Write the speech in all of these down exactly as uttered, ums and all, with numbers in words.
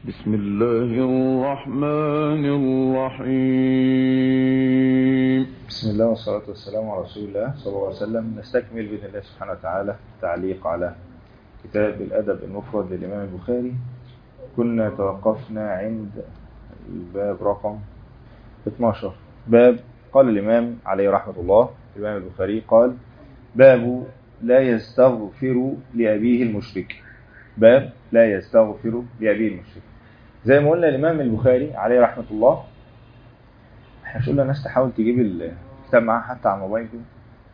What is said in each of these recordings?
بسم الله الرحمن الرحيم. بسم الله والصلاة والسلام على رسول الله صلى الله عليه وسلم. نستكمل بإذن الله سبحانه وتعالى تعليق على كتاب الأدب المفرد للإمام البخاري. كنا توقفنا عند الباب رقم اثناشر. باب قال الإمام عليه رحمة الله الإمام البخاري قال: باب لا يستغفر لأبيه المشرك. باب لا يستغفر لأبيه المشرك. زي ما قلنا الإمام البخاري عليه رحمة الله، احنا مش قلنا الناس تحاول تجيب الكتاب معاه حتى على الموبايل كده.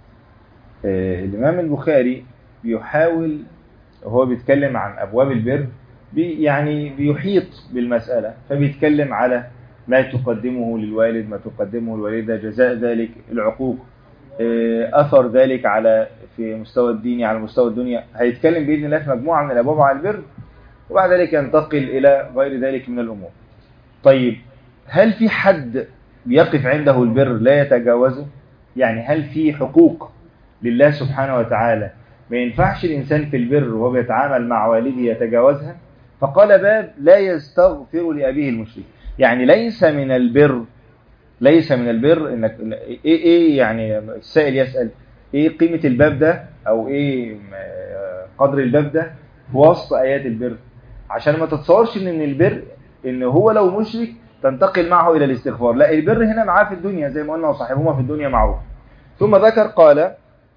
آه الإمام البخاري بيحاول وهو بيتكلم عن أبواب البر بي يعني بيحيط بالمسألة، فبيتكلم على ما تقدمه للوالد، ما تقدمه الوالدة، جزاء ذلك، العقوق، آه أثر ذلك على في مستوى الديني على مستوى الدنيا. هيتكلم بإذن الله في مجموعة من الأبواب على البر، وبعد ذلك ينتقل إلى غير ذلك من الأمور. طيب، هل في حد بيقف عنده البر لا يتجاوزه؟ يعني هل في حقوق لله سبحانه وتعالى ما ينفعش الإنسان في البر وهو بيتعامل مع والده يتجاوزها؟ فقال: باب لا يستغفر لأبيه المشرك. يعني ليس من البر ليس من البر انك ايه ايه يعني السائل يسأل ايه قيمة الباب ده او ايه قدر الباب ده في وسط ايات البر، عشان ما تتصورش ان البر ان هو لو مشرك تنتقل معه الى الاستغفار. لا، البر هنا معاه في الدنيا زي ما قلنا، وصاحبهما في الدنيا معه. ثم ذكر قال: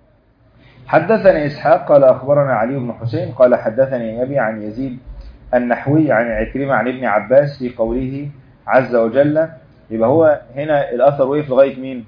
حدثني إسحاق قال أخبرنا علي بن حسين قال حدثني أبي عن يزيد النحوي عن عكرمة عن ابن عباس في قوله عز وجل. يبقى هو هنا الأثر وقف لغاية مين؟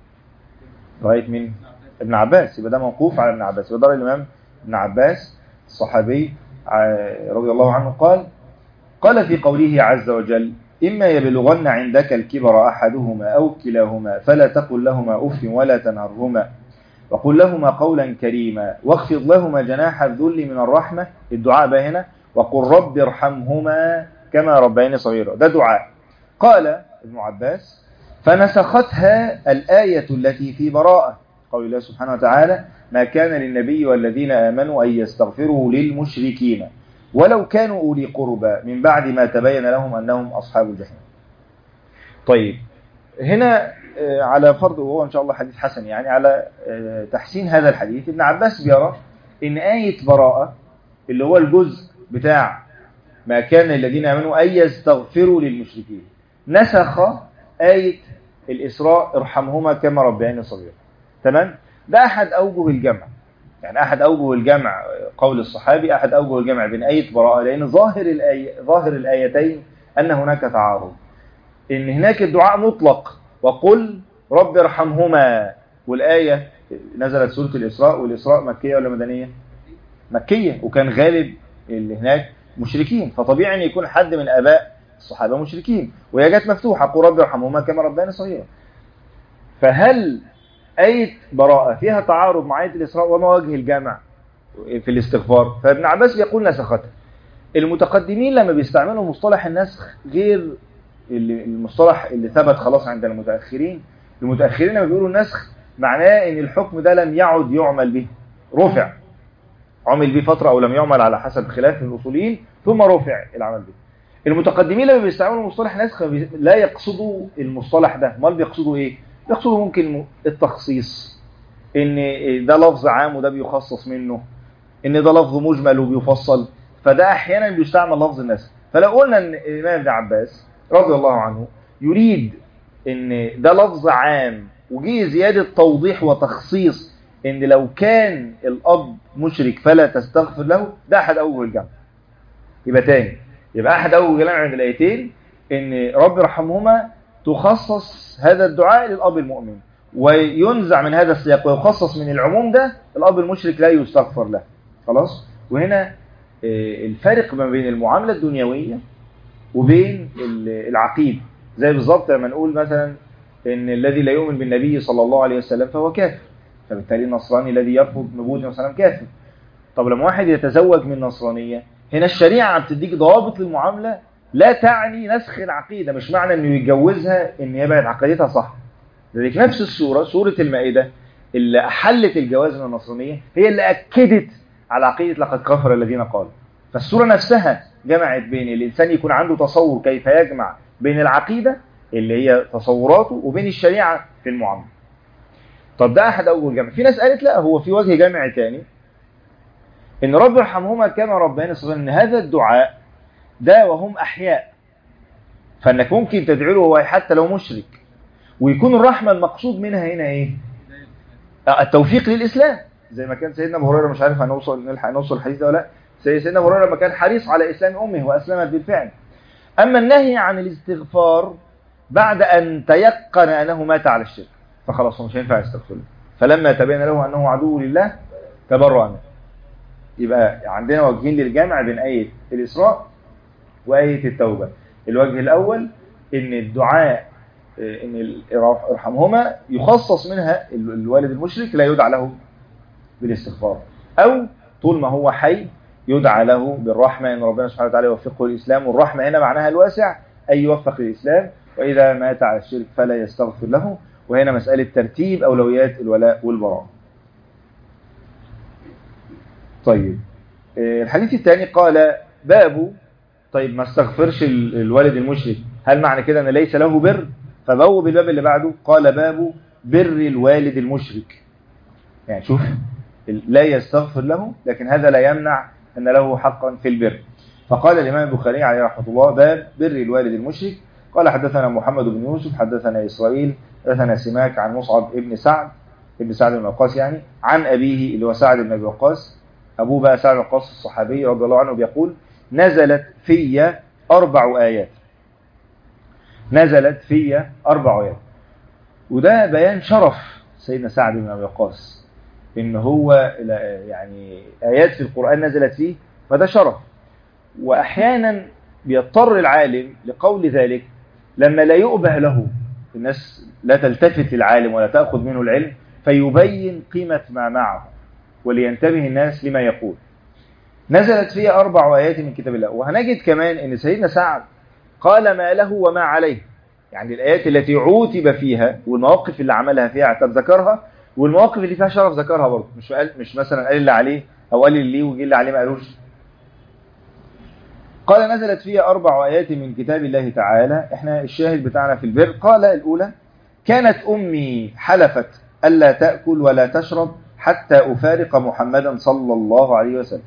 لغاية مين؟ ابن عباس. يبقى ده موقوف على ابن عباس. يبقى دار الإمام ابن عباس الصحابي رضي الله عنه قال: قال في قوله عز وجل: إما يبلغن عندك الكبر أحدهما أو كلاهما فلا تقل لهما أف ولا تنهرهما وقل لهما قولا كريما واخفض لهما جناح الذل من الرحمة. الدعاء بقى هنا: وقل رب ارحمهما كما ربياني صغيرا. ده دعاء. قال ابن عباس: فنسختها الآية التي في براءة، قول الله سبحانه وتعالى: ما كان للنبي والذين آمنوا أن يستغفروا للمشركين ولو كانوا أولي قربى من بعد ما تبين لهم أنهم أصحاب الجحيم. طيب، هنا على فرض وهو إن شاء الله حديث حسن، يعني على تحسين هذا الحديث، ابن عباس بيرى إن آية براءة اللي هو الجزء بتاع ما كان الذين آمنوا أن يستغفروا للمشركين نسخ آية الإسراء ارحمهما كما ربياني صغيرا. تمام؟ ده أحد أوجه الجمع، يعني أحد أوجه الجمع قول الصحابي، أحد أوجه الجمع بين آية براءة، لأن ظاهر الآية ظاهر الآيتين أن هناك تعارض، إن هناك الدعاء مطلق وقل رب ارحمهما، والآية نزلت سورة الإسراء، والإسراء مكية ولا مدنية؟ مكية، وكان غالب اللي هناك مشركين، فطبيعي أن يكون حد من آباء الصحابة مشركين، وهي جت مفتوحة: قل رب ارحمهما كما ربياني صغيرا. فهل آية براءة فيها تعارض مع آية الإسراء؟ وما وجه الجامع في الاستغفار؟ فابن عباس بيقول نسختها. المتقدمين لما بيستعملوا مصطلح النسخ غير المصطلح اللي ثبت خلاص عند المتأخرين. المتأخرين لما بيقولوا النسخ معناه ان الحكم ده لم يعد يعمل به، رفع، عمل به فترة او لم يعمل على حسب خلاف الاصوليين، ثم رفع العمل به. المتقدمين لما بيستعملوا مصطلح نسخ لا يقصدوا المصطلح ده، امال بيقصدوا ايه؟ بيقصدوا ممكن التخصيص، ان ده لفظ عام وده بيخصص منه، ان ده لفظ مجمل وبيفصل، فده احيانا بيستعمل لفظ النسخ. فلو قلنا ان الامام ابن عباس رضي الله عنه يريد ان ده لفظ عام وجيه زيادة توضيح وتخصيص ان لو كان الاب مشرك فلا تستغفر له، ده احد اوجه الجمع. يبقى تاني، يبقى احد اوجه الجمع عند الايتين ان رب ارحمهما تخصص هذا الدعاء للاب المؤمن، وينزع من هذا السياق ويخصص من العموم ده الاب المشرك لا يستغفر له. خلاص؟ وهنا الفرق ما بين المعاملة الدنيوية وبين العقيدة، زي بالظبط لما نقول مثلا ان الذي لا يؤمن بالنبي صلى الله عليه وسلم فهو كافر، فبالتالي النصراني الذي يرفض نبوة النبي صلى الله عليه وسلم كافر. طب لما واحد يتزوج من نصرانية، هنا الشريعة بتديك ضوابط للمعاملة لا تعني نسخ العقيدة، مش معنى انه يتجوزها ان يبعد عقيدتها صح. لذلك نفس السورة، سورة المائدة، اللي أحلت الجواز من النصرانية هي اللي أكدت على عقيدة لقد كفر الذين قالوا. فالسورة نفسها جمعت بين الإنسان يكون عنده تصور كيف يجمع بين العقيدة اللي هي تصوراته وبين الشريعة في المعاملة. طب ده أحد أول جمع. في ناس قالت لا، هو في وجه جمع تاني، إن رب يرحمهما كما ربياني صغيرا، إن هذا الدعاء ده وهم أحياء، فإنك ممكن تدعو له هو حتى لو مشرك، ويكون الرحمة المقصود منها هنا إيه؟ التوفيق للإسلام، زي ما كان سيدنا أبو هريرة، مش عارف هنوصل نلحق نوصل الحديث ده ولا لا، سيدنا أبو هريرة لما كان حريص على إسلام أمه وأسلمت بالفعل. أما النهي عن الاستغفار بعد أن تيقن أنه مات على الشرك، فخلاص مش هينفع يستغفر له، فلما تبين له أنه عدو لله تبرأ منه. يبقى عندنا وجهين للجامع بين آية الإسراء وآية التوبة. الوجه الأول إن الدعاء إن ارحمهما يخصص منها الوالد المشرك، لا يدعى له بالاستغفار، أو طول ما هو حي يدعى له بالرحمة، إن ربنا سبحانه وتعالى يوفقه للإسلام. والرحمة هنا معناها الواسع، أي يوفق للإسلام، وإذا مات على الشرك فلا يستغفر له. وهنا مسألة ترتيب أولويات الولاء والبراء. طيب الحديث الثاني قال باب، طيب ما استغفرش الوالد المشرك، هل معنى كده أن ليس له بر؟ فبوب الباب اللي بعده قال باب بر الوالد المشرك. يعني شوف، لا يستغفر له، لكن هذا لا يمنع أن له حقا في البر. فقال الإمام البخاري عليه رحمة الله باب بر الوالد المشرك. قال حدثنا محمد بن يوسف حدثنا إسرائيل حدثنا سماك عن مصعب ابن سعد ابن سعد بن وقاص، يعني عن أبيه اللي هو سعد بن أبي وقاص، أبوه بقى سعد بن وقاص الصحابي رضي الله عنه، بيقول نزلت في أربع آيات، نزلت في أربع آيات. وده بيان شرف سيدنا سعد بن أبي وقاص، إن هو يعني آيات في القرآن نزلت فيه، فده شرف. وأحيانا بيضطر العالم لقول ذلك لما لا يؤبه له، الناس لا تلتفت للعالم ولا تأخذ منه العلم، فيبين قيمة ما معه ولينتبه الناس لما يقول. نزلت فيه أربع آيات من كتاب الله. وهنجد كمان إن سيدنا سعد قال ما له وما عليه، يعني الآيات التي عوتب فيها والمواقف اللي عملها فيها اعتب ذكرها، والمواقف اللي فيها شرف ذكرها برضه، مش قال مش مثلا قال اللي عليه أو قال اللي وجي اللي عليه ما قالوش. قال نزلت فيها أربع آيات من كتاب الله تعالى. احنا الشاهد بتاعنا في البر. قال الأولى كانت أمي حلفت ألا تأكل ولا تشرب حتى أفارق محمدا صلى الله عليه وسلم.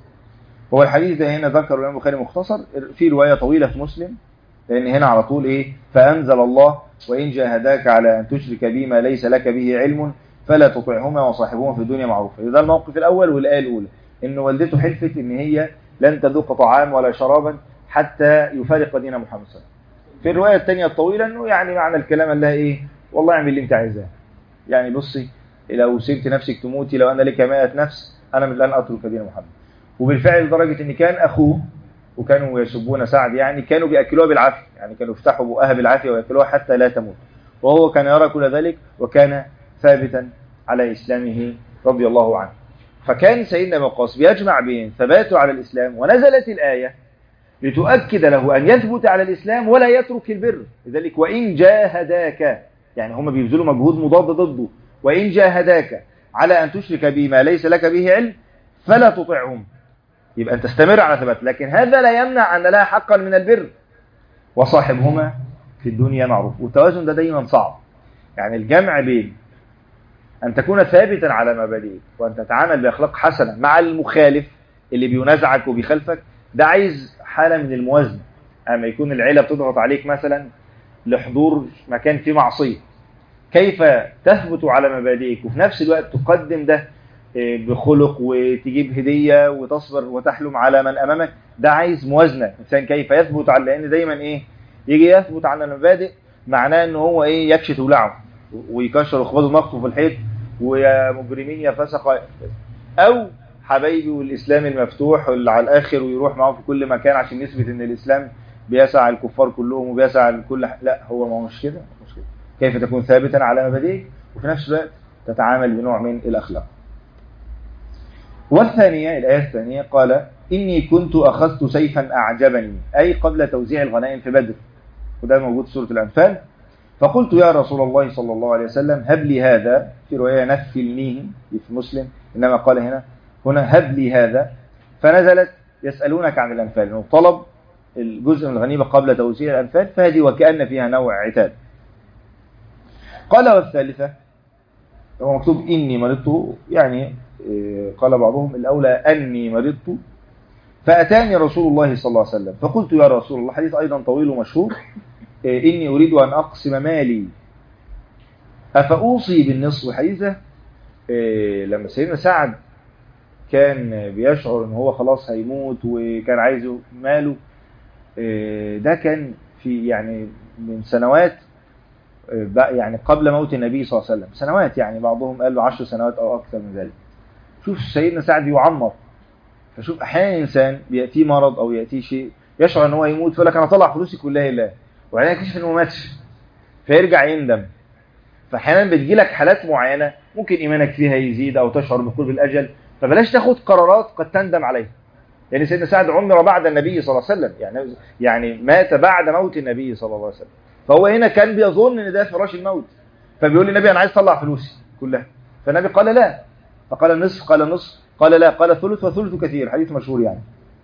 هو الحديث ده هنا ذكر الإمام البخاري مختصر، في رواية طويلة في مسلم، لأن هنا على طول إيه فأنزل الله وإن جاهداك على أن تشرك بي ما ليس لك به علم فلا تطعهما وصاحبهما في الدنيا معروفا. ده الموقف الأول والآية الأولى، إن والدته حلفت إن هي لن تذوق طعام ولا شرابا حتى يفارق دين محمد صلى الله عليه وسلم. في الرواية الثانية الطويلة إنه يعني معنى الكلام اللي إيه والله اعمل اللي أنت عايزاه، يعني بصي لو سبت نفسك تموتي، لو أنا لك مائة نفس أنا من لن أترك دين محمد. وبالفعل لدرجة إن كان أخوه وكانوا يسبون سعد، يعني كانوا بيأكلوها بالعافية، يعني كانوا يفتحوا بقها بالعافية ويأكلوها حتى لا تموت، وهو كان يرى كل ذلك وكان ثابتا على إسلامه رضي الله عنه. فكان سيدنا ابن وقاص بيجمع بين ثباته على الإسلام، ونزلت الآية لتؤكد له أن يثبت على الإسلام ولا يترك البر. لذلك وإن جاهداك، يعني هم بيبذلوا مجهود مضاد ضده، وإن جاهداك على أن تشرك بي ما ليس لك به علم فلا تطعهم، يبقى أن تستمر على ثبات. لكن هذا لا يمنع أن لها حقا من البر، وصاحبهما في الدنيا معروف. والتوازن ده دايما صعب، يعني الجمع بين أن تكون ثابتا على مبادئك وأن تتعامل بأخلاق حسنة مع المخالف اللي بينازعك وبيخالفك، ده عايز حالة من الموازنة. أما يكون العيلة بتضغط عليك مثلا لحضور مكان فيه معصية، كيف تثبت على مبادئك وفي نفس الوقت تقدم ده بخلق وتجيب هدية وتصبر وتحلم على من أمامك؟ ده عايز موازنة. إنسان كيف يثبت على، لأن دايما إيه يجي يثبت على المبادئ معناه أنه هو إيه يكشت ولعه ويكشر وخبضه مخطه في الحيط ويا مجرمين يا فسق، أو حبايبي والإسلام المفتوح اللي على الآخر ويروح معه في كل مكان عشان يثبت أن الإسلام بيسع الكفار كلهم وبيسع الكل. لا، هو ما مش كده، مش كده. كيف تكون ثابتا على مبادئك وفي نفس الوقت تتعامل بنوع من الأخلاق. والثانية الآية الثانية قال إني كنت أخذت سيفا أعجبني، أي قبل توزيع الغنائم في بدر، وده موجود في سورة الأنفال. فقلت يا رسول الله صلى الله عليه وسلم هب لي هذا، في رواية نفلنيه في مسلم، إنما قال هنا هنا هب لي هذا. فنزلت يسألونك عن الأنفال، إنه طلب الجزء من الغنيمة قبل توزيع الأنفال، فهذه وكأن فيها نوع عتاب. قال والثالثة، هو مكتوب إني مرضت، يعني قال بعضهم الأولى أني مرضت فأتاني رسول الله صلى الله عليه وسلم فقلت يا رسول الله، حديث أيضا طويل ومشهور، إني أريد أن أقسم مالي أفأوصي بالنصف. حديثة لما سيدنا سعد كان بيشعر ان هو خلاص هيموت وكان عايزه ماله، ده كان في يعني من سنوات، يعني قبل موت النبي صلى الله عليه وسلم، سنوات يعني بعضهم قال له عشر سنوات او اكثر من ذلك. شوف سيدنا سعد يعمر، فشوف احيانا انسان بياتيه مرض او ياتيه شيء يشعر ان هو يموت فيقول لك انا طلع فلوسي كلها لله، وبعدين يكتشف انه ما ماتش فيرجع يندم. فاحيانا بتجي لك حالات معينه ممكن ايمانك فيها يزيد او تشعر بقرب الاجل، فبلاش تاخد قرارات قد تندم عليها. يعني سيدنا سعد عمر بعد النبي صلى الله عليه وسلم، يعني يعني مات بعد موت النبي صلى الله عليه وسلم، فهو هنا كان بيظن ان ده فراش الموت، فبيقول للنبي انا عايز اطلع فلوسي كلها، فالنبي قال لا، فقال النصف، قال نصف، قال لا، قال ثلث، وثلث كثير، حديث مشهور يعني.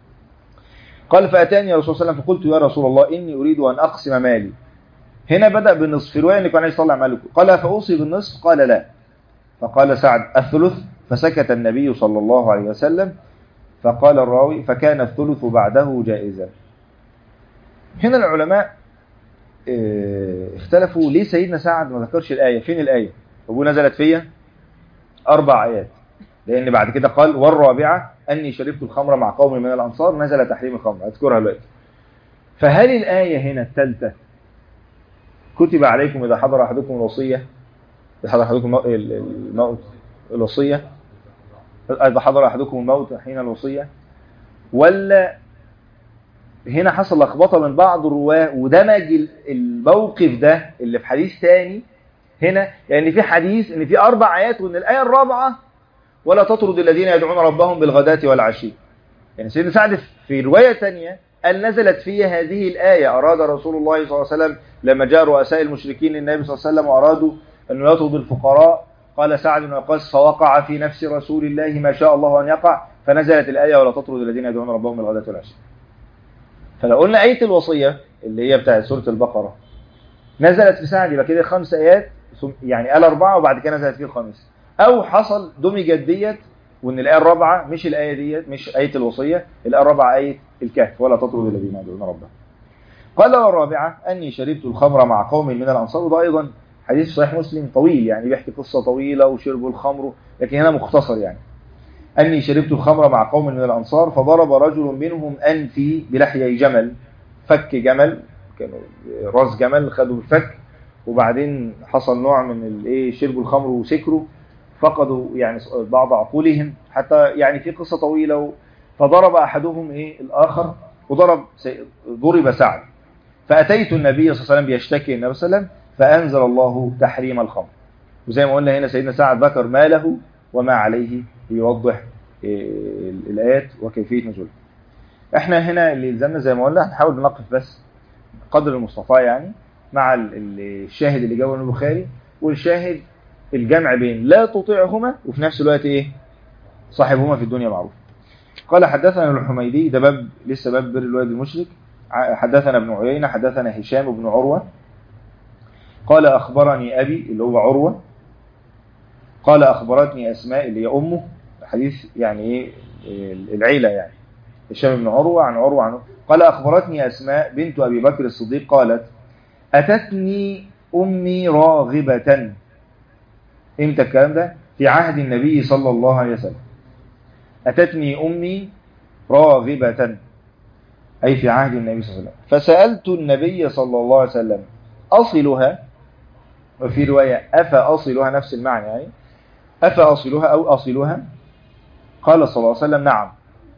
قال فاتاني يا رسول الله صلى الله عليه وسلم فقلت يا رسول الله اني اريد ان اقسم مالي. هنا بدأ بالنصف، في روايه انه كان عايز يطلع ماله، قال فاوصي بالنصف، قال لا، فقال سعد الثلث، فسكت النبي صلى الله عليه وسلم، فقال الراوي فكان الثلث بعده جائزا. هنا العلماء اختلفوا ليه سيدنا سعد ما ذكرش الآية، فين الآية؟ أبو نزلت فيها أربع آيات، لأن بعد كده قال والرابعة أني شربت الخمر مع قوم من الأنصار نزل تحريم الخمر، أذكرها دلوقتي. فهل الآية هنا الثالثة كتب عليكم إذا حضر أحدكم الوصية، إذا حضر أحدكم الموت الوصية، إذا حضر أحدكم الموت حين الوصية، ولا هنا حصل لخبطة من بعض الرواة ودمج الموقف ده اللي في حديث ثاني هنا، لأن يعني في حديث إن في أربع آيات وإن الآية الرابعة ولا تطرد الذين يدعون ربهم بالغداة والعشي. يعني سيدنا سعد في رواية ثانية قال نزلت فيها هذه الآية، أراد رسول الله صلى الله عليه وسلم لما جاء رؤساء المشركين للنبي صلى الله عليه وسلم وأرادوا أن يطرد الفقراء، قال سعد وقاص فوقع في نفس رسول الله ما شاء الله أن يقع، فنزلت الآية ولا تطرد الذين يدعون ربهم بالغداة والعشي. فلو قلنا آية الوصية اللي هي بتاعت سورة البقرة نزلت في سعد يبقى كده خمس آيات، يعني قال أربعة وبعد كده نزلت فيه الخامس، أو حصل دمجت ديت وإن الآية الرابعة مش الآية ديت، مش آية الوصية، الآية الرابعة آية الكهف ولا تطرد الذين يدعون ربهم. قال والرابعة أني شربت الخمر مع قوم من الأنصار، وده أيضا حديث صحيح مسلم طويل يعني بيحكي قصة طويلة وشربوا الخمر، لكن هنا مختصر يعني. أني شربت الخمر مع قوم من الأنصار فضرب رجل منهم أنفي بلحيي جمل، فك جمل، كانوا راس جمل خدوا الفك، وبعدين حصل نوع من الايه شربوا الخمر وسكروا، فقدوا يعني بعض عقولهم، حتى يعني في قصة طويلة، فضرب أحدهم ايه الآخر وضرب ضرب سعد، فأتيت النبي صلى الله عليه وسلم بيشتكي النبي صلى الله عليه وسلم فأنزل الله تحريم الخمر. وزي ما قلنا هنا سيدنا سعد ذكر ما له وما عليه ليوضح الآيات وكيفية نزولها. احنا هنا اللي يلزمنا زي ما قلنا هنحاول نقف بس قدر المستطاع يعني مع الشاهد اللي جاءه البخاري، والشاهد الجمع بين لا تطيعهما وفي نفس الوقت ايه صاحبهما في الدنيا معروف. قال حدثنا الحميدي، ده باب لسه باب بر الوالد المشرك. حدثنا ابن عيينة حدثنا هشام بن عروة قال أخبرني أبي اللي هو عروة، قال أخبرتني أسماء اللي هي أمه، حديث يعني ايه العيلة يعني هشام بن عروة عن عروة عنه. قال أخبرتني أسماء بنت أبي بكر الصديق قالت أتتني أمي راغبة. إمتى الكلام ده؟ في عهد النبي صلى الله عليه وسلم. أتتني أمي راغبة أي في عهد النبي صلى الله عليه وسلم، فسألت النبي صلى الله عليه وسلم أصلها، وفي رواية أفأصلها نفس المعنى يعني أفأصلها أو أصلها، قال صلى الله عليه وسلم نعم.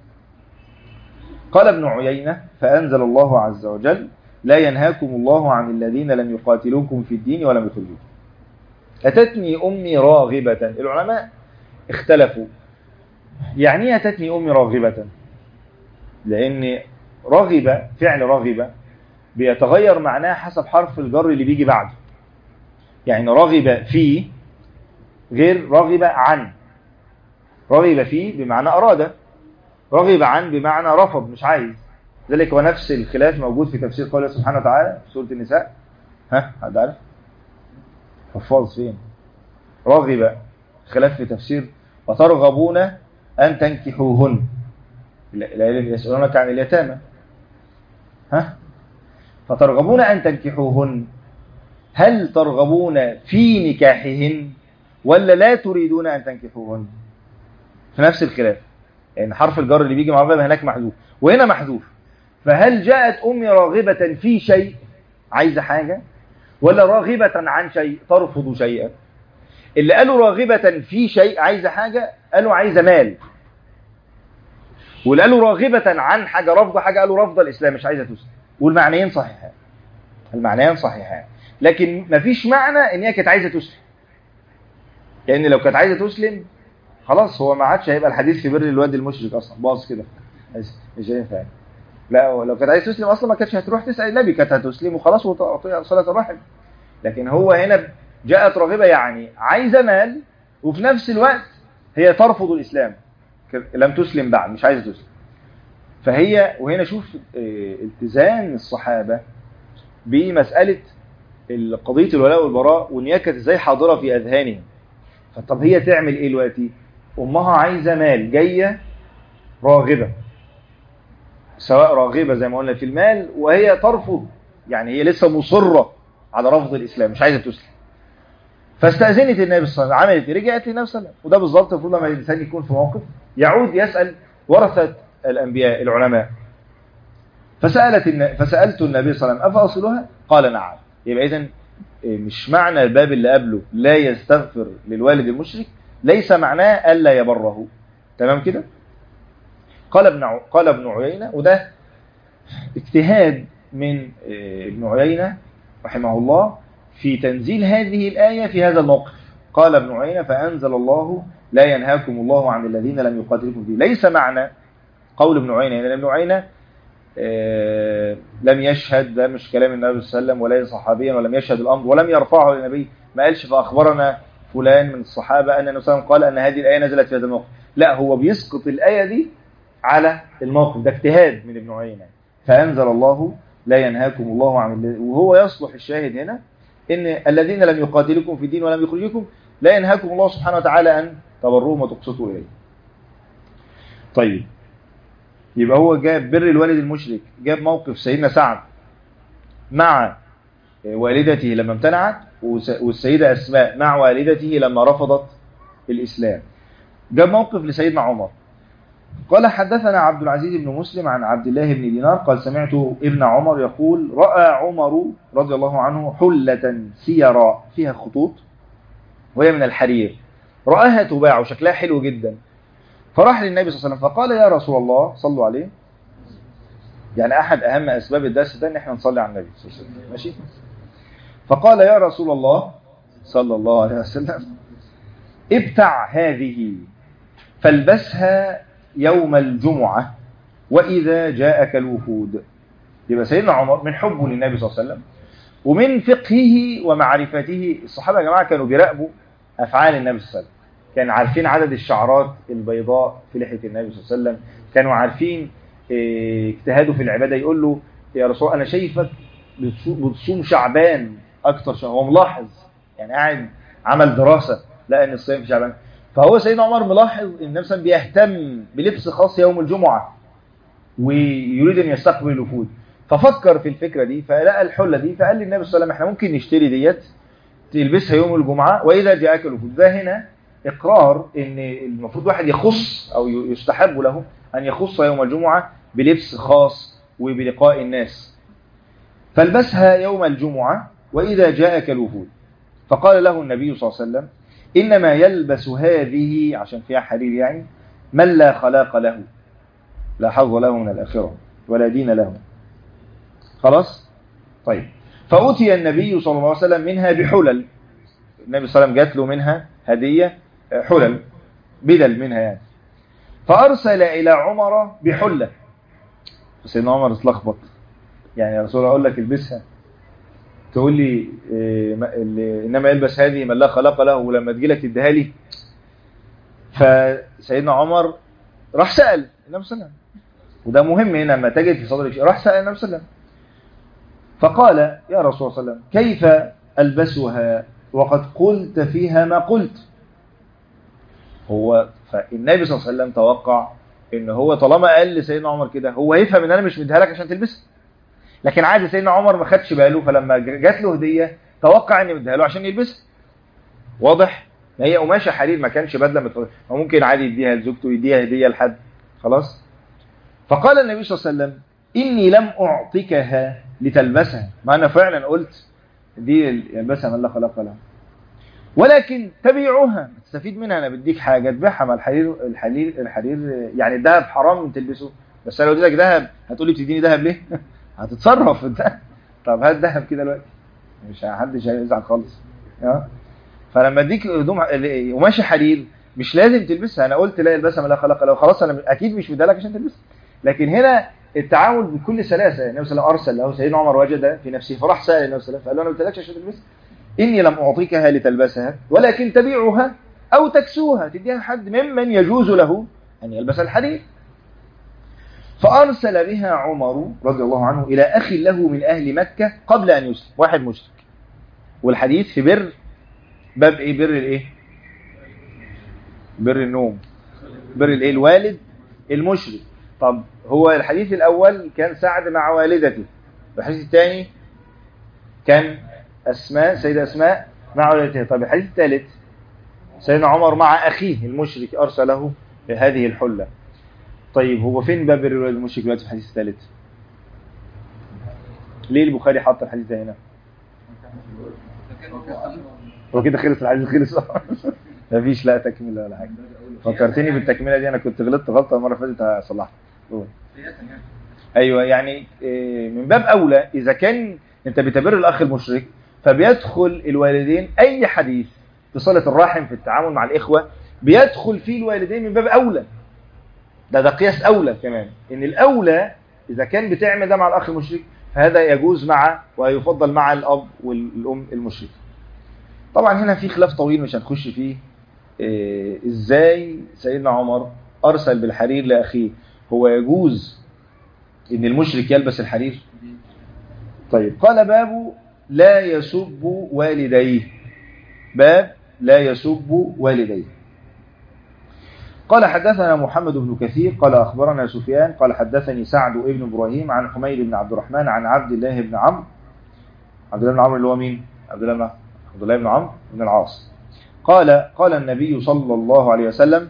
قال ابن عيينة فأنزل الله عز وجل لا ينهاكم الله عن الذين لم يقاتلوكم في الدين ولم يخرجوكم. أتتني أمي راغبة، العلماء اختلفوا يعني أتتني أمي راغبة، لأن رغبة فعل رغبة بيتغير معناه حسب حرف الجر اللي بيجي بعده، يعني رغب فيه غير رغب عن. رغب فيه بمعنى أراد، رغب عن بمعنى رفض، مش عايز. ذلك هو نفس الخلاف موجود في تفسير قوله سبحانه وتعالى في سورة النساء. ها حد عارف؟ حفاظ فين؟ رغب، خلاف في تفسير وترغبون أن تنكحوهن. يسألونك عن اليتامى. ها؟ فترغبون أن تنكحوهن، هل ترغبون في نكاحهن ولا لا تريدون أن تنكحوهن؟ في نفس الخلاف، يعني حرف الجر اللي بيجي مع الرغبة هناك محذوف وهنا محذوف. فهل جاءت أمي راغبة في شيء، عايزة حاجة، ولا راغبة عن شيء ترفض شيئا؟ اللي قالوا راغبة في شيء عايزة حاجة قالوا عايزة مال، واللي قالوا راغبة عن حاجة رفض حاجة قالوا رفض الإسلام، مش عايزة تسلم. والمعنيين صحيحان، المعنيين صحيحان، لكن مفيش معنى ان هي كانت عايزة تسلم، لأن لو كانت عايزة تسلم خلاص هو ما عادش هيبقى الحديث في بر الواد المشرك أصلا، باظ كده مش هينفع. لا لو كانت عايزة تسلم أصلا ما كانتش هتروح تسأل النبي، كانت هتسلم وخلاص وتعطيها صلاة الرحم. لكن هو هنا جاءت راغبة يعني عايزة مال، وفي نفس الوقت هي ترفض الإسلام، لم تسلم بعد، مش عايزة تسلم. فهي وهنا شوف التزام الصحابة بمسألة قضية الولاء والبراء، وان هي كانت ازاي حاضرة في أذهانهم. فطب هي تعمل ايه دلوقتي؟ أمها عايزة مال، جاية راغبة، سواء راغبة زي ما قلنا في المال وهي ترفض، يعني هي لسه مصرة على رفض الإسلام، مش عايزة تسلم. فاستأذنت النبي صلى الله عليه وسلم، عملت رجعت للنبي صلى الله عليه وسلم. وده بالظبط المفروض لما الإنسان يكون في موقف يعود يسأل ورثة الأنبياء العلماء. فسألت الن... فسألت النبي صلى الله عليه وسلم أفأصلها؟ قال نعم. يبقى إذن مش معنى الباب اللي قبله لا يستغفر للوالد المشرك ليس معناه ألا يبره، تمام كده؟ قال ابن ع... قال ابن عيينة، وده اجتهاد من ابن عيينة رحمه الله في تنزيل هذه الآية في هذا الموقف. قال ابن عيينة فأنزل الله لا ينهاكم الله عن الذين لم يقاتلكم فيه. ليس معنى قول ابن عيينة، يعني ابن عيينة آه لم يشهد، ده مش كلام النبي صلى الله عليه وسلم وليس صحابيا ولم يشهد الأمر ولم يرفعه للنبي، ما قالش فأخبرنا فلان من الصحابة أن النبي صلى الله عليه وسلم قال أن هذه الآية نزلت في هذا الموقف. لا، هو بيسقط الآية دي على الموقف ده، اجتهاد من ابن عيينة. فأنزل الله لا ينهاكم الله عن الذين، وهو يصلح الشاهد هنا إن الذين لم يقاتلكم في الدين ولم يخرجوكم لا ينهاكم الله سبحانه وتعالى أن تبروهم وتقسطوا إليه. طيب يبقى هو جاب بر الوالد المشرك، جاب موقف سيدنا سعد مع والدته لما امتنعت، والسيدة أسماء مع والدته لما رفضت الإسلام. جاب موقف لسيدنا عمر. قال حدثنا عبد العزيز بن مسلم عن عبد الله بن دينار قال سمعت ابن عمر يقول رأى عمر رضي الله عنه حلة سيراء فيها خطوط وهي من الحرير، رآها تباع وشكلها حلو جدا، فراح للنبي صلى الله عليه وسلم فقال يا رسول الله صلوا عليه. يعني أحد أهم أسباب الدرس ده إن احنا نصلي على النبي صلى الله عليه وسلم، ماشي؟ فقال يا رسول الله صلى الله عليه وسلم ابتع هذه فالبسها يوم الجمعة وإذا جاءك الوفود. يبقى سيدنا عمر من حبه للنبي صلى الله عليه وسلم ومن فقهه ومعرفته، الصحابة يا جماعة كانوا بيراقبوا أفعال النبي صلى الله عليه وسلم، كانوا عارفين عدد الشعرات البيضاء في لحية النبي صلى الله عليه وسلم، كانوا عارفين اجتهاده في العبادة. يقول له يا رسول أنا شايفك بتصوم شعبان أكتر شهر، هو ملاحظ يعني قاعد عمل دراسة لقى أن الصيام في شعبان. فهو سيدنا عمر ملاحظ ان النبي صلى الله عليه وسلم بيهتم بلبس خاص يوم الجمعة ويريد ان يستقبل الوفود، ففكر في الفكرة دي فلقى الحلة دي، فقال للنبي صلى الله عليه وسلم احنا ممكن نشتري ديت تلبسها يوم الجمعة وإذا جاءك الوفود. ده هنا إقرار ان المفروض واحد يخص أو يستحب له أن يخص يوم الجمعة بلبس خاص وبلقاء الناس. فالبسها يوم الجمعة وإذا جاءك الوفود. فقال له النبي صلى الله عليه وسلم إنما يلبس هذه عشان فيها حرير يعني من لا خلاق له، لا حظ له من الآخرة ولا دين له. خلاص؟ طيب فأتي النبي صلى الله عليه وسلم منها بحلل، النبي صلى الله عليه وسلم جات له منها هدية حلل بدل منها يعني. فأرسل إلى عمر بحلة، سيدنا عمر اتلخبط، يعني يا رسول الله أقول لك البسها تقول لي إيه إنما يلبس هذه من لا خلاق له ولما تجي لك تديها لي. فسيدنا عمر راح سأل النبي صلى الله عليه وسلم، وده مهم هنا لما تجد في صدرك شيء. راح سأل النبي صلى الله عليه وسلم فقال يا رسول الله صلى الله عليه وسلم كيف ألبسها وقد قلت فيها ما قلت. هو فالنبي صلى الله عليه وسلم توقع ان هو طالما قال لسيدنا عمر كده هو يفهم ان انا مش مديها لك عشان تلبسها، لكن عادي سيدنا عمر ما خدش باله، فلما جات له هديه توقع اني مديها له عشان يلبسها. واضح؟ ما هي قماشه حرير، ما كانش بدله متفضل، ممكن عادي يديها لزوجته يديها هديه لحد. خلاص. فقال النبي صلى الله عليه وسلم اني لم اعطيكها لتلبسها، ما انا فعلا قلت دي يلبسها من لا خلق له، ولكن تبيعوها تستفيد منها، انا بديك حاجه تبيعها. مع الحرير الحرير الحرير يعني الذهب حرام تلبسه، بس انا لو اديتك ذهب هتقول لي بتديني ذهب ليه؟ هتتصرف انت. طب هات ذهب كده دلوقتي مش حدش هيزعل خالص. اه فلما اديك هدوم قماشه حرير مش لازم تلبسها، انا قلت لا يلبسها من لا خلق له، خلاص انا اكيد مش مديها لك عشان تلبسها. لكن هنا التعامل بكل سلاسه. النبي صلى الله عليه وسلم ارسل له سيدنا عمر وجد في نفسه فراح سال النبي صلى الله عليه وسلم فقال له انا ما قلتلكش عشان تلبسها، اني لم اعطيكها لتلبسها ولكن تبيعها او تكسوها، تديها لحد ممن يجوز له ان يلبس الحرير. فارسل بها عمر رضي الله عنه الى اخ له من اهل مكه قبل ان يسلم، واحد مشرك. والحديث في بر باب ايه؟ بر الايه؟ بر النوم، بر الايه؟ الوالد المشرك. طب هو الحديث الاول كان سعد مع والدته، والحديث الثاني كان اسماء سيدة اسماء مع والدته. طب الحديث الثالث سيدنا عمر مع اخيه المشرك ارسله هذه الحله. طيب هو فين باب بر الوالد المشرك دلوقتي في الحديث الثالث؟ ليه البخاري حط الحديث ده هنا؟ هو كده خلص الحديث؟ خلص. مفيش لا تكمله ولا حاجه. فكرتني بالتكمله دي، انا كنت غلطت غلطه المره اللي فاتت هصلحها. ايوه يعني من باب اولى اذا كان انت بتبر الاخ المشرك فبيدخل الوالدين، اي حديث في صله الرحم في التعامل مع الاخوه بيدخل فيه الوالدين من باب اولى. ده ده قياس اولى كمان، ان الاولى اذا كان بتعمل ده مع الاخ المشرك فهذا يجوز مع ويفضل مع الاب والام المشرك. طبعا هنا في خلاف طويل مش هنخش فيه. إيه ازاي سيدنا عمر ارسل بالحرير لاخيه؟ هو يجوز ان المشرك يلبس الحرير؟ طيب قال باب لا يسب والديه، باب لا يسب والديه. قال حدثنا محمد بن كثير قال اخبرنا سفيان قال حدثني سعد بن ابراهيم عن حميد بن عبد الرحمن عن عبد الله بن عمرو. عبد الله بن عمرو اللي هو مين؟ عبد الله بن عبد الله بن عمرو بن العاص. قال قال النبي صلى الله عليه وسلم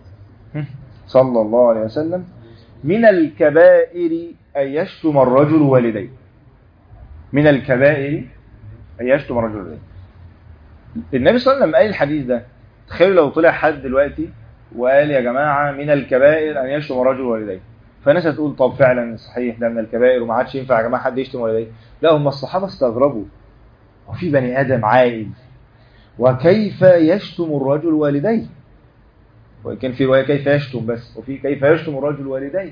صلى الله عليه وسلم من الكبائر أن يشتم الرجل والديه. من الكبائر أن يشتم الرجل والديه. النبي صلى الله عليه وسلم قال الحديث ده، تخيلوا لو طلع حد دلوقتي وقال يا جماعة من الكبائر أن يشتم الرجل والديه، فالناس هتقول طب فعلا صحيح ده من الكبائر وما عادش ينفع يا جماعة حد يشتم والديه. لا، هم الصحابة استغربوا، وفي بني آدم عاقل وكيف يشتم الرجل والديه؟ وكان في رواية كيف يشتم بس، وفي كيف يشتم الرجل والديه.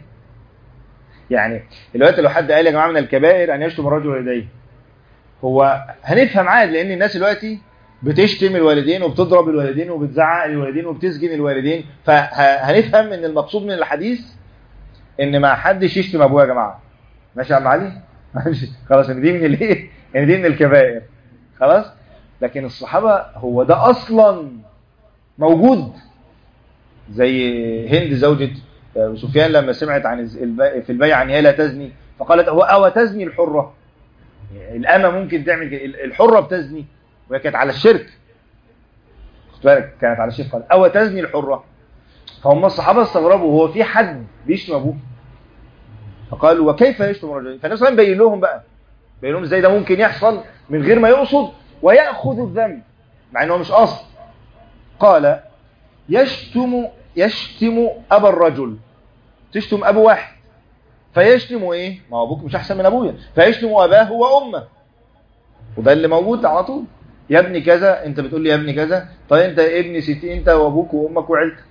يعني دلوقتي لو حد قال يا جماعة من الكبائر أن يشتم الرجل والديه، هو هنفهم عادي، لأن الناس دلوقتي بتشتم الوالدين وبتضرب الوالدين وبتزعق الوالدين وبتسجن الوالدين، فهنفهم ان المقصود من الحديث ان ما حدش يشتم ابوه يا جماعه. ماشي يا عم علي؟ خلاص ان دي من الايه؟ ان دي من الكبائر. خلاص. لكن الصحابه هو ده اصلا موجود. زي هند زوجة سفيان لما سمعت عن في البيع ان هي لا تزني، فقالت هو او تزني الحره؟ الامه ممكن تعمل الحره بتزني وهي كانت على الشرك. خد بالك كانت على الشرك. قال او تزني الحره؟ فهم الصحابه استغربوا، هو في حد بيشتم ابوه؟ فقالوا وكيف يشتم الرجل؟ فالنبي صلى الله عليه وسلم بين لهم بقى، بين لهم ازاي ده ممكن يحصل من غير ما يقصد ويأخذ الذنب مع انه مش قصد. قال يشتم يشتم ابا الرجل، تشتم ابو واحد، فيشتم ايه؟ ما هو ابوك مش احسن من ابويا، فيشتم اباه وامه. وده اللي موجود على طول. يا ابني كذا، انت بتقول لي يا ابني كذا، طيب انت ابن ستين، انت وابوك وامك وعيلتك.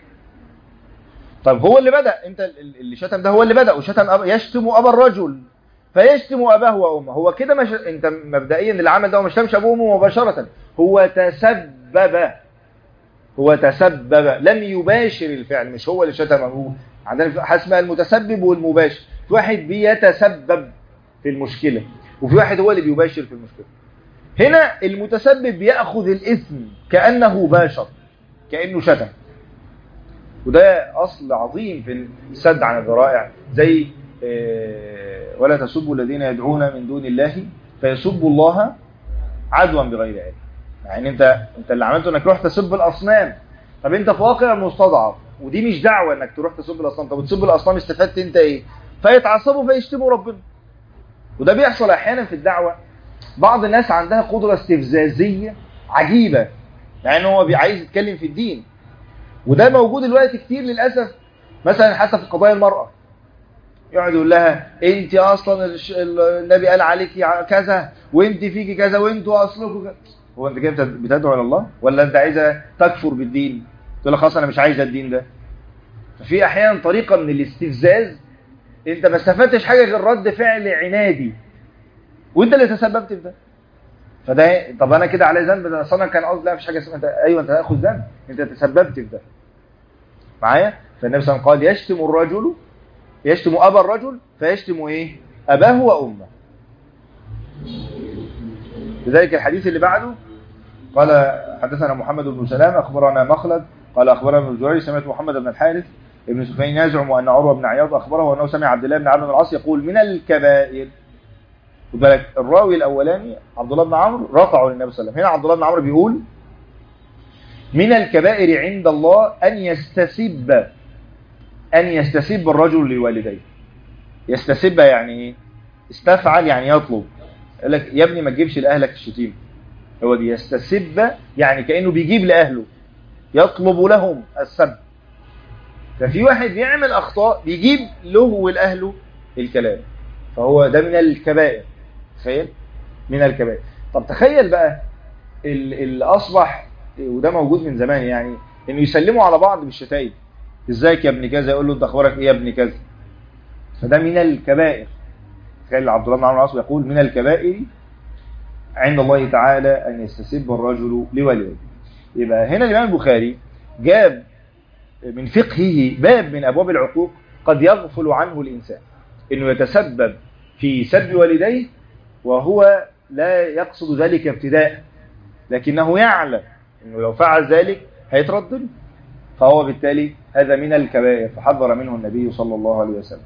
طيب هو اللي بدأ، انت اللي شتم ده هو اللي بدأ وشتم أب... يشتم ابا الرجل فيشتم اباه وامه. هو كده مش... انت مبدئيا اللي عمل ده هو ما شتمش ابوه وامه مباشرة، هو تسبب، هو تسبب، لم يباشر الفعل، مش هو اللي شتم ابوه عندنا حاجه اسمها المتسبب والمباشر. في واحد بيتسبب في المشكله وفي واحد هو اللي بيباشر في المشكله. هنا المتسبب بياخذ الاثم كانه باشر، كانه شتم، وده اصل عظيم في السد عن الذرائع. زي ولا تسبوا الذين يدعون من دون الله فيسبوا الله عدوا بغير علم. يعني انت انت اللي عملته انك رحت تسب الاصنام. طب انت في واقع مستضعف، ودي مش دعوه انك تروح تسب الاصنام. طب تسب الاصنام استفدت انت ايه؟ فيتعصبوا فيشتموا ربنا. وده بيحصل احيانا في الدعوه. بعض الناس عندها قدره استفزازيه عجيبه، يعني هو عايز يتكلم في الدين، وده موجود دلوقتي كتير للاسف. مثلا حتى في قضايا المراه يقعد يقول لها انت اصلا النبي قال عليكي كذا، وانت فيكي كذا، وانتوا اصلكم كذا. هو انت كده بتدعو الى الله ولا انت عايزه تكفر بالدين؟ تقول لك خلاص انا مش عايزه الدين ده. ففي احيانا طريقه من الاستفزاز انت ما استفدتش حاجه غير رد فعل عنادي، وانت اللي تسببت في ده. فده طب انا كده عليه ذنب؟ ده اصلا كان قصدي لا مفيش حاجه اسمها انت. ايوه انت هتاخد ذنب، انت تسببت في ده معايا. فالنبي صلى الله عليه وسلم قال يشتم الرجل يشتم ابا الرجل فيشتم ايه؟ اباه وامه. لذلك الحديث اللي بعده قال حدثنا محمد بن سلام اخبرنا مخلد قال اخبرنا ابن جريج سمعت محمد بن الحارث ابن سفيان يزعم ان عروه بن عياض اخبره انه سمع عبد الله بن عمرو بن العاص يقول من الكبائر. خد بالك الراوي الاولاني عبد الله بن عمرو رفعه للنبي صلى الله عليه وسلم، هنا عبد الله بن عمرو بيقول من الكبائر عند الله ان يستسب ان يستسب الرجل لوالديه. يستسب يعني ايه؟ استفعل يعني يطلب. يقول لك يا ابني ما تجيبش لاهلك الشتيمه. هو دي يستسب يعني كانه بيجيب لاهله، يطلب لهم السب. ففي واحد بيعمل اخطاء بيجيب له ولاهله الكلام، فهو ده من الكبائر. تخيل من الكبائر. طب تخيل بقى اللي اصبح، وده موجود من زمان، يعني انه يسلموا على بعض بالشتايم. ازيك يا ابن كذا، يقول له انت اخبارك ايه يا ابن كذا. فده من الكبائر. تخيل عبد الله بن عمرو العاص يقول من الكبائر عند الله تعالى ان يستسب الرجل لوالديه. يبقى هنا الامام البخاري جاب من فقهه باب من ابواب العقوق قد يغفل عنه الانسان، انه يتسبب في سب والديه وهو لا يقصد ذلك ابتداء، لكنه يعلم انه لو فعل ذلك هيترد له، فهو بالتالي هذا من الكبائر، فحذر منه النبي صلى الله عليه وسلم.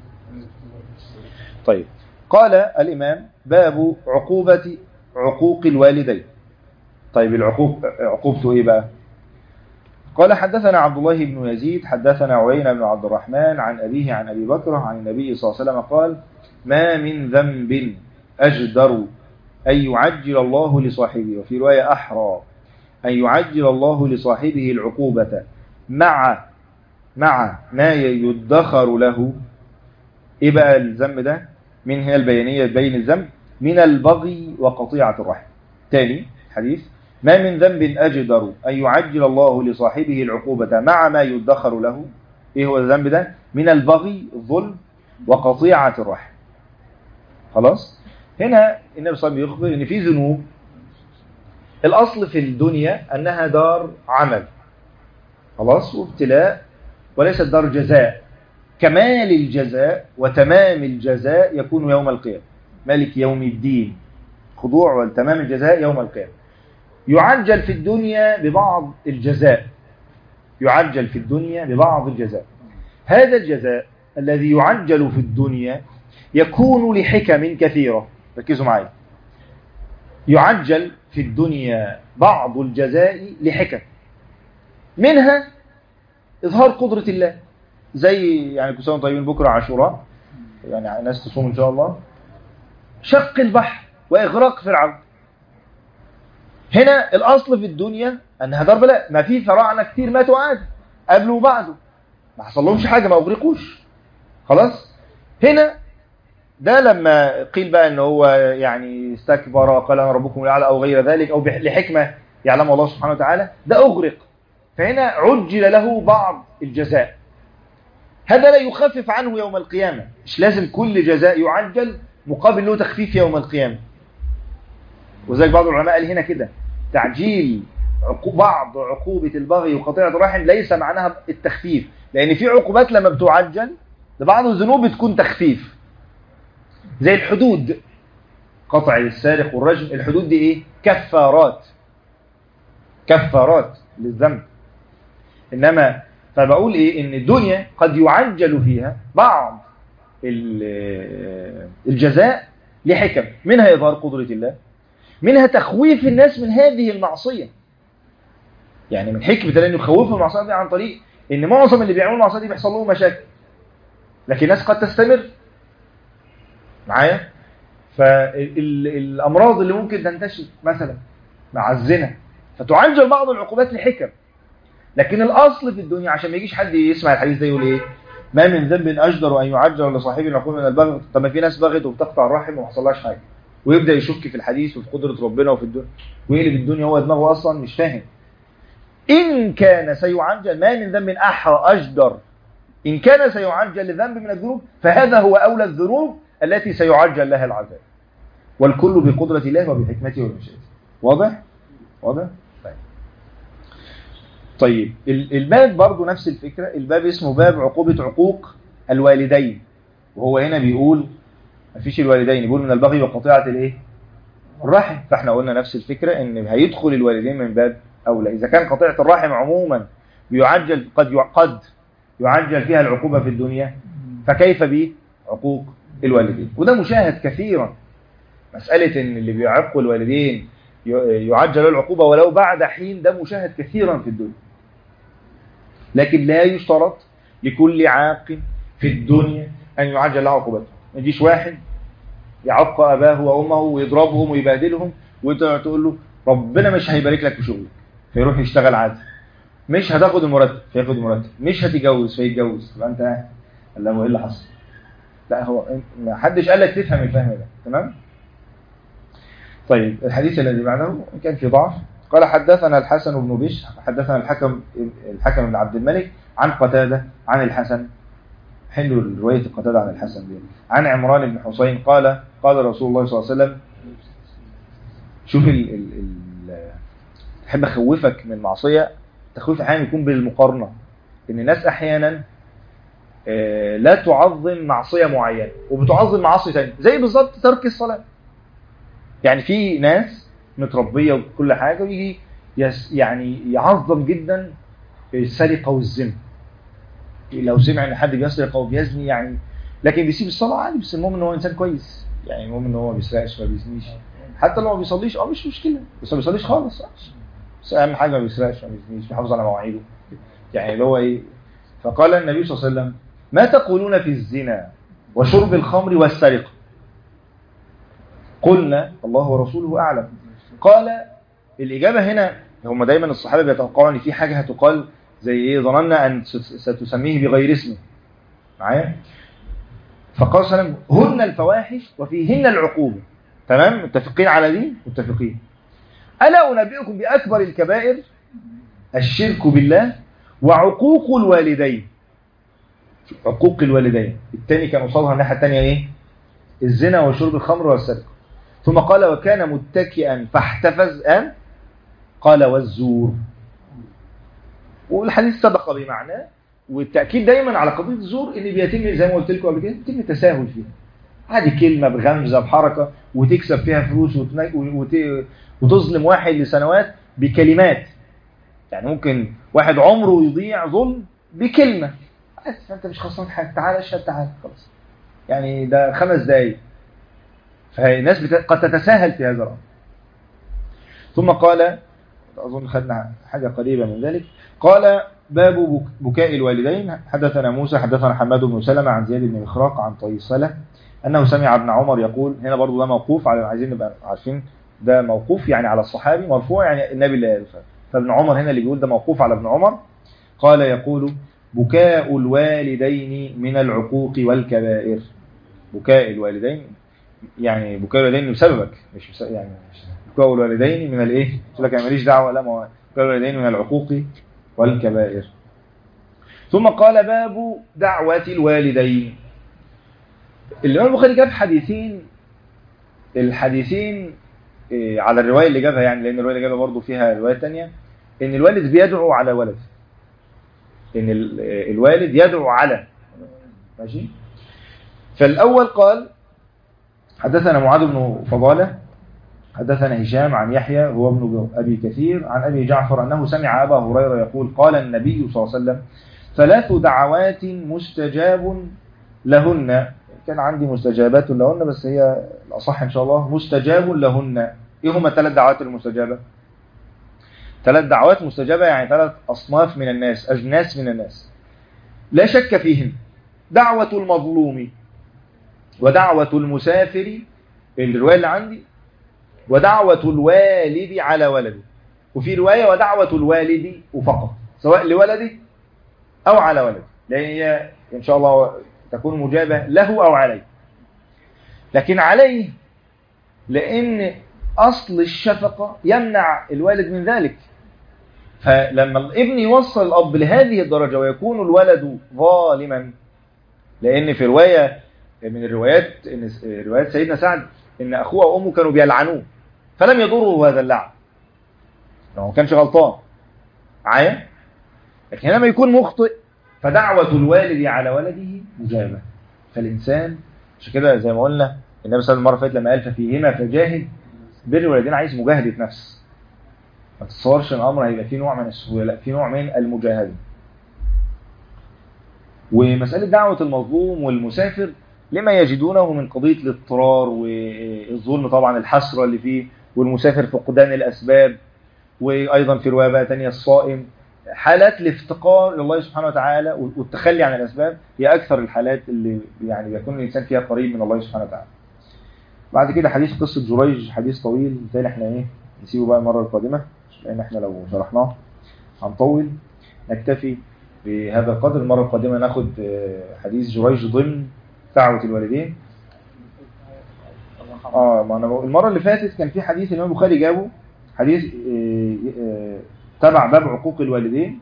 طيب قال الإمام باب عقوبة عقوق الوالدين. طيب العقوق عقوبته ايه بقى؟ قال حدثنا عبد الله بن يزيد حدثنا عوينة بن عبد الرحمن عن أبيه عن أبي بكر عن النبي صلى الله عليه وسلم قال ما من ذنب أجدر أن يعجل الله لصاحبه، وفي رواية أحرى أن يعجل الله لصاحبه العقوبة مع مع ما يدخر له. ايه بقى الذنب ده؟ من هنا البيانية بين الذنب من البغي وقطيعة الرحم. تاني حديث ما من ذنب أجدر أن يعجل الله لصاحبه العقوبة مع ما يدخر له. ايه هو الذنب ده؟ من البغي الظلم وقطيعة الرحم. خلاص. هنا النبي صلى الله عليه وسلم يخبر ان في ذنوب الاصل في الدنيا انها دار عمل خلاص وابتلاء، وليست دار جزاء. كمال الجزاء وتمام الجزاء يكون يوم القيامة، مالك يوم الدين، خضوع وتمام الجزاء يوم القيامة. يعجل في الدنيا ببعض الجزاء، يعجل في الدنيا ببعض الجزاء. هذا الجزاء الذي يعجل في الدنيا يكون لحكم كثيرة. ركزوا معي، يعجل في الدنيا بعض الجزاء لحكم، منها إظهار قدرة الله، زي يعني كل سنة طيبين بكرة عاشوراء، يعني الناس تصوم إن شاء الله. شق البحر وإغراق فرعون. هنا الأصل في الدنيا أنها ضرب لا، ما في فراعنة كتير ماتوا عادي قبله وبعده، ما حصل لهمش حاجة، ما أغرقوش خلاص. هنا ده لما قيل بقى أنه هو يعني استكبر قال أنا ربكم الأعلى أو غير ذلك، أو لحكمة يعلمها الله سبحانه وتعالى، ده أغرق. فهنا عجل له بعض الجزاء، هذا لا يخفف عنه يوم القيامة. مش لازم كل جزاء يعجل مقابل له تخفيف يوم القيامة. وذلك بعض العلماء قال هنا كده تعجيل بعض عقوبة البغي وقطيعة الرحم ليس معناها التخفيف، لأن في عقوبات لما بتعجل لبعض الذنوب بتكون تخفيف، زي الحدود، قطع السارق والرجم، الحدود دي ايه؟ كفارات، كفارات للذنب. إنما فبقول ايه؟ ان الدنيا قد يعجل فيها بعض الجزاء لحكم، منها إظهار قدرة الله، منها تخويف الناس من هذه المعصية. يعني من حكمة الله أن يخوفوا المعصية دي عن طريق ان معظم اللي بيعملوا المعصية دي بيحصل لهم مشاكل، لكن الناس قد تستمر معايا. فالأمراض اللي ممكن تنتشر مثلا مع الزنا فتعجل بعض العقوبات لحكم، لكن الأصل في الدنيا عشان ما يجيش حد يسمع الحديث ده يقول ايه؟ ما من ذنب أجدر أن يعجل لصاحبه العقوبة من البغي. طب ما في ناس بغت وبتقطع الرحم وما حصلهاش حاجة، ويبدأ يشك في الحديث وفي قدرة ربنا وفي الدنيا، ويقلب الدنيا هو دماغه أصلا مش فاهم. إن كان سيعجل، ما من ذنب أحرى أجدر، إن كان سيعجل لذنب من الذنوب فهذا هو أولى الذنوب التي سيعجل لها العذاب، والكل بقدرة الله وبحكمته وبمشيئته. واضح؟ واضح؟ طيب. طيب الباب برضو نفس الفكرة، الباب اسمه باب عقوبة عقوق الوالدين، وهو هنا بيقول مفيش الوالدين، بيقول من البغي وقطيعة الايه؟ الرحم. فاحنا قلنا نفس الفكرة ان هيدخل الوالدين من باب أولى. إذا كان قطيعة الرحم عموما بيعجل، قد قد يعجل فيها العقوبة في الدنيا، فكيف بعقوق الوالدين؟ وده مشاهد كثيرا، مسألة ان اللي بيعقوا الوالدين يعجل العقوبة ولو بعد حين، ده مشاهد كثيرا في الدنيا. لكن لا يشترط لكل عاق في الدنيا أن يعجل له عقوبته. ما يجيش واحد يعق أباه وأمه ويضربهم ويبادلهم وتقول له ربنا مش هيبارك لك في شغلك، فيروح يشتغل عادي. مش هتاخد المرتب فياخد المرتب، مش هتتجوز فيتجوز. يبقى انت قال له ايه اللي حصل؟ لا، هو ما حدش قال لك تفهم الفهم ده. تمام. طيب الحديث الذي بعده كان في ضعف. قال حدثنا الحسن بن بشر حدثنا الحكم الحكم بن عبد الملك عن قتادة عن الحسن. حلو رواية قتادة عن الحسن دي. عن عمران بن حسين قال قال رسول الله صلى الله عليه وسلم. شوف ال ال ال احب اخوفك من معصية، تخويف احيانا يكون بالمقارنة، ان الناس احيانا لا تعظم معصية معينة وبتعظم معاصي ثانيه، زي بالظبط ترك الصلاة. يعني في ناس متربية وكل حاجة ويجي يعني يعظم جدا السرقة والزنا، لو سمع ان حد بيسرق او بيزني يعني، لكن بيسيب الصلاة عادي، بس المهم ان هو انسان كويس، يعني المهم ان هو ما بيسرقش ما بيزنيش، حتى لو ما بيصليش اه مش مشكلة، بس ما بيصليش خالص، بس اهم حاجة ما بيسرقش ما بيزنيش، بيحافظ على مواعيده، يعني اللي هو ايه. فقال النبي صلى الله عليه وسلم ما تقولون في الزنا وشرب الخمر والسرقة؟ قلنا الله ورسوله أعلم. قال الإجابة هنا، هم دايما الصحابة بيتوقعوا ان في حاجة هتقال زي ايه، ظننا ان ستسميه بغير اسمه معايا. فقال صلى الله عليه وسلم هن الفواحش وفيهن العقوبة. تمام، متفقين على دي؟ متفقين. ألا أنبئكم بأكبر الكبائر؟ الشرك بالله وعقوق الوالدين. عقوق الوالدين الثاني كان قصادها الناحية الثانية ايه؟ الزنا وشرب الخمر والسرقة. ثم قال وكان متكئا فاحتفز أن قال والزور. والحديث سبق بمعناه، والتأكيد دايما على قضية الزور اللي بيتم زي ما قلت لكم قبل كده بيتم تساهل فيها، هذه كلمة بغمزة بحركة وتكسب فيها فلوس وتظلم واحد لسنوات بكلمات. يعني ممكن واحد عمره يضيع ظلم بكلمة، انت مش خسران حاجة، تعال اشهد تعال خلاص، يعني ده خمس دقايق. فالناس بت... قد تتساهل في هذا الأمر. ثم قال أظن خدنا حاجة قريبة من ذلك. قال باب بكاء الوالدين. حدثنا موسى حدثنا حماد بن سلمة عن زياد بن مخراق عن طيصلة أنه سمع ابن عمر يقول، هنا برضو ده موقوف، على عايزين نبقى عارفين ده موقوف يعني على الصحابي، مرفوع يعني النبي اللي قال. فابن عمر هنا اللي بيقول ده موقوف على ابن عمر. قال يقول بكاء الوالدين من العقوق والكبائر. بكاء الوالدين يعني بكاء الوالدين بسببك، مش بسبب يعني بكاء الوالدين من الايه، قلت لك انا ماليش دعوه، لا، ما بكاء الوالدين من العقوق والكبائر. ثم قال باب دعوة الوالدين. الإمام البخاري جاب حديثين، الحديثين على الروايه اللي جابها، يعني لان الروايه اللي جابها برضه فيها روايه ثانيه، ان الوالد بيدعو على ولده، ان الوالد يدعو على، ماشي. فالاول قال حدثنا معاذ بن فضالة حدثنا هشام عن يحيى هو ابن ابي كثير عن ابي جعفر انه سمع ابا هريره يقول قال النبي صلى الله عليه وسلم ثلاث دعوات مستجاب لهن. كان عندي مستجابات لهن بس هي الاصح ان شاء الله مستجاب لهن. ايه هما الثلاث دعوات المستجابه؟ ثلاث دعوات مستجابه يعني ثلاث اصناف من الناس، اجناس من الناس لا شك فيهن. دعوه المظلوم، ودعوه المسافر الروايه اللي عندي، ودعوه الوالد على ولده، وفي روايه ودعوه الوالد فقط سواء لولده او على ولده، لان هي ان شاء الله تكون مجابه له او عليه. لكن عليه لان اصل الشفقه يمنع الوالد من ذلك. فلما الابن يوصل الاب لهذه الدرجه ويكون الولد ظالما، لان في روايه من الروايات ان روايات سيدنا سعد ان اخوه وامه كانوا بيلعنوه فلم يضره هذا اللعن، هو ما كانش غلطان معايا. لكن لما يكون مخطئ فدعوه الوالد على ولده مجابه. فالانسان عشان كده زي ما قلنا النبي صلى الله عليه وسلم لما قال ففيهما فجاهد، بر الوالدين عايز مجاهده نفس، ما تتصورش ان الامر هيبقى فيه نوع من السهوله، لا فيه نوع من المجاهده. ومساله دعوه المظلوم والمسافر لما يجدونه من قضيه الاضطرار والظلم، طبعا الحسره اللي فيه، والمسافر فقدان الاسباب، وايضا في روايه بقى ثانيه الصائم، حالات الافتقار الى الله سبحانه وتعالى والتخلي عن الاسباب هي اكثر الحالات اللي يعني بيكون الانسان فيها قريب من الله سبحانه وتعالى. بعد كده حديث قصه جريج، حديث طويل بالتالي احنا ايه نسيبه بقى المره القادمه، لان احنا لو شرحناه هنطول. نكتفي بهذا القدر. المره القادمه ناخد حديث جريج ضمن دعوه الوالدين. اه ما انا المره اللي فاتت كان في حديث الامام البخاري جابه، حديث اه اه تبع باب عقوق الوالدين،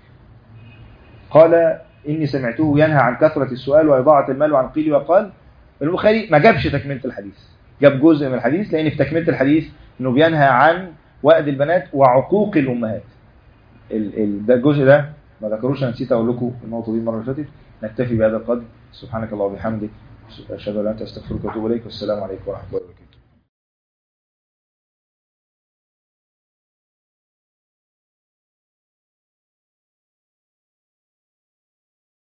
قال اني سمعته ينهى عن كثره السؤال واضاعه المال وعن قيل وقال. البخاري ما جابش تكمله الحديث، جاب جزء من الحديث، لان في تكمله الحديث انه بينهى عن وأد البنات وعقوق الامهات. ال ال ده الجزء ده ما ذكروش، انا نسيت اقول لكم النقطه دي المره اللي فاتت. نكتفي بهذا القدر. سبحانك اللهم وبحمدك اشهد ان لا اله الا انت استغفرك واتوب اليك، والسلام عليكم ورحمه الله وبركاته.